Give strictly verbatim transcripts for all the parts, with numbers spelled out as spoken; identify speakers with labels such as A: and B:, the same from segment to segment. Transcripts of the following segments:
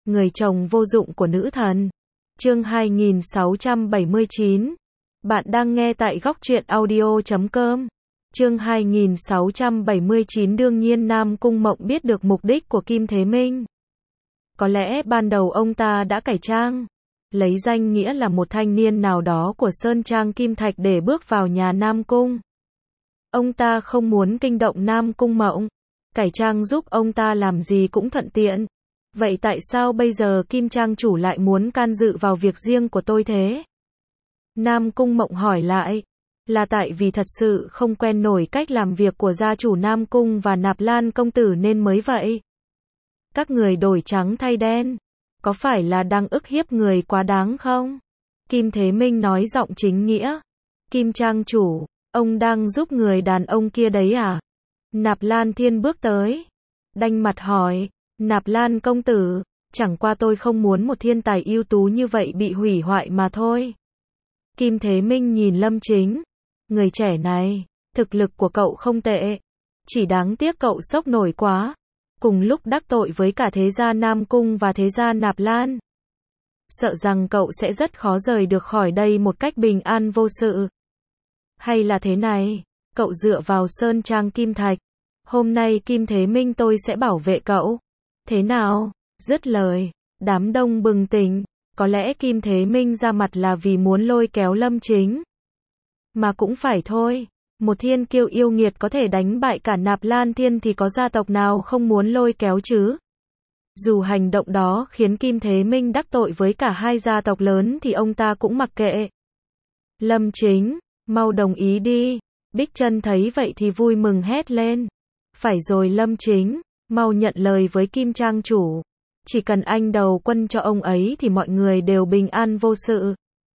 A: Người chồng vô dụng của nữ thần. Chương hai nghìn sáu trăm bảy mươi chín. Bạn đang nghe tại góc truyện audio chấm com. Chương hai nghìn sáu trăm bảy mươi chín. Đương nhiên Nam Cung Mộng biết được mục đích của Kim Thế Minh. Có lẽ ban đầu ông ta đã cải trang, lấy danh nghĩa là một thanh niên nào đó của Sơn Trang Kim Thạch để bước vào nhà Nam Cung. Ông ta không muốn kinh động Nam Cung Mộng, cải trang giúp ông ta làm gì cũng thuận tiện. Vậy tại sao bây giờ Kim Trang chủ lại muốn can dự vào việc riêng của tôi thế? Nam Cung Mộng hỏi lại. Là tại vì thật sự không quen nổi cách làm việc của gia chủ Nam Cung và Nạp Lan công tử nên mới vậy. Các người đổi trắng thay đen, có phải là đang ức hiếp người quá đáng không? Kim Thế Minh nói giọng chính nghĩa. Kim Trang chủ, ông đang giúp người đàn ông kia đấy à? Nạp Lan Thiên bước tới, đanh mặt hỏi. Nạp Lan công tử, chẳng qua tôi không muốn một thiên tài ưu tú như vậy bị hủy hoại mà thôi. Kim Thế Minh nhìn Lâm Chính. Người trẻ này, thực lực của cậu không tệ, chỉ đáng tiếc cậu sốc nổi quá, cùng lúc đắc tội với cả thế gia Nam Cung và thế gia Nạp Lan. Sợ rằng cậu sẽ rất khó rời được khỏi đây một cách bình an vô sự. Hay là thế này, cậu dựa vào Sơn Trang Kim Thạch, hôm nay Kim Thế Minh tôi sẽ bảo vệ cậu. Thế nào? Dứt lời, đám đông bừng tỉnh, có lẽ Kim Thế Minh ra mặt là vì muốn lôi kéo Lâm Chính. Mà cũng phải thôi, một thiên kiêu yêu nghiệt có thể đánh bại cả Nạp Lan Thiên thì có gia tộc nào không muốn lôi kéo chứ? Dù hành động đó khiến Kim Thế Minh đắc tội với cả hai gia tộc lớn thì ông ta cũng mặc kệ. Lâm Chính, mau đồng ý đi. Bích Trân thấy vậy thì vui mừng hét lên. Phải rồi Lâm Chính, mau nhận lời với Kim Trang chủ. Chỉ cần anh đầu quân cho ông ấy thì mọi người đều bình an vô sự.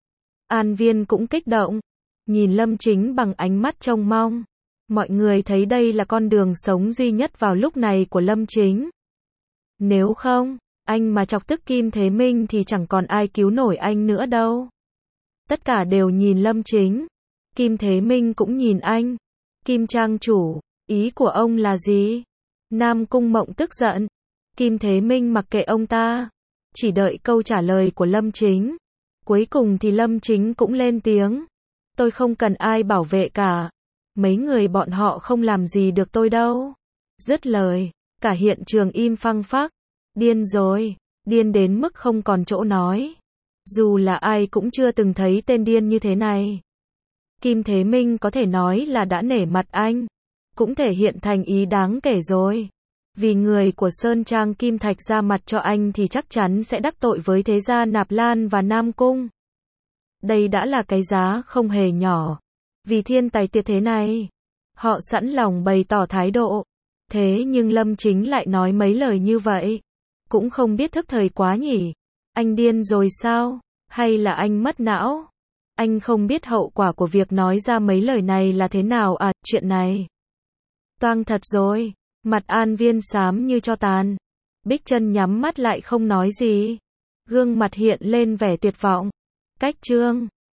A: An Viên cũng kích động, nhìn Lâm Chính bằng ánh mắt trông mong. Mọi người thấy đây là con đường sống duy nhất vào lúc này của Lâm Chính. Nếu không, anh mà chọc tức Kim Thế Minh thì chẳng còn ai cứu nổi anh nữa đâu. Tất cả đều nhìn Lâm Chính. Kim Thế Minh cũng nhìn anh. Kim Trang chủ, ý của ông là gì? Nam Cung Mộng tức giận. Kim Thế Minh mặc kệ ông ta, chỉ đợi câu trả lời của Lâm Chính. Cuối cùng thì Lâm Chính cũng lên tiếng. Tôi không cần ai bảo vệ cả. Mấy người bọn họ không làm gì được tôi đâu. Dứt lời, cả hiện trường im phăng phắc. Điên rồi, điên đến mức không còn chỗ nói. Dù là ai cũng chưa từng thấy tên điên như thế này. Kim Thế Minh có thể nói là đã nể mặt anh, cũng thể hiện thành ý đáng kể rồi. Vì người của Sơn Trang Kim Thạch ra mặt cho anh thì chắc chắn sẽ đắc tội với thế gia Nạp Lan và Nam Cung. Đây đã là cái giá không hề nhỏ. Vì thiên tài tuyệt thế này, họ sẵn lòng bày tỏ thái độ. Thế nhưng Lâm Chính lại nói mấy lời như vậy. Cũng không biết thức thời quá nhỉ. Anh điên rồi sao? Hay là anh mất não? Anh không biết hậu quả của việc nói ra mấy lời này là thế nào à? Chuyện này toang thật rồi. Mặt An Viên xám như tro tàn. Bích Trân nhắm mắt lại không nói gì. Gương mặt hiện lên vẻ tuyệt vọng. Cách chương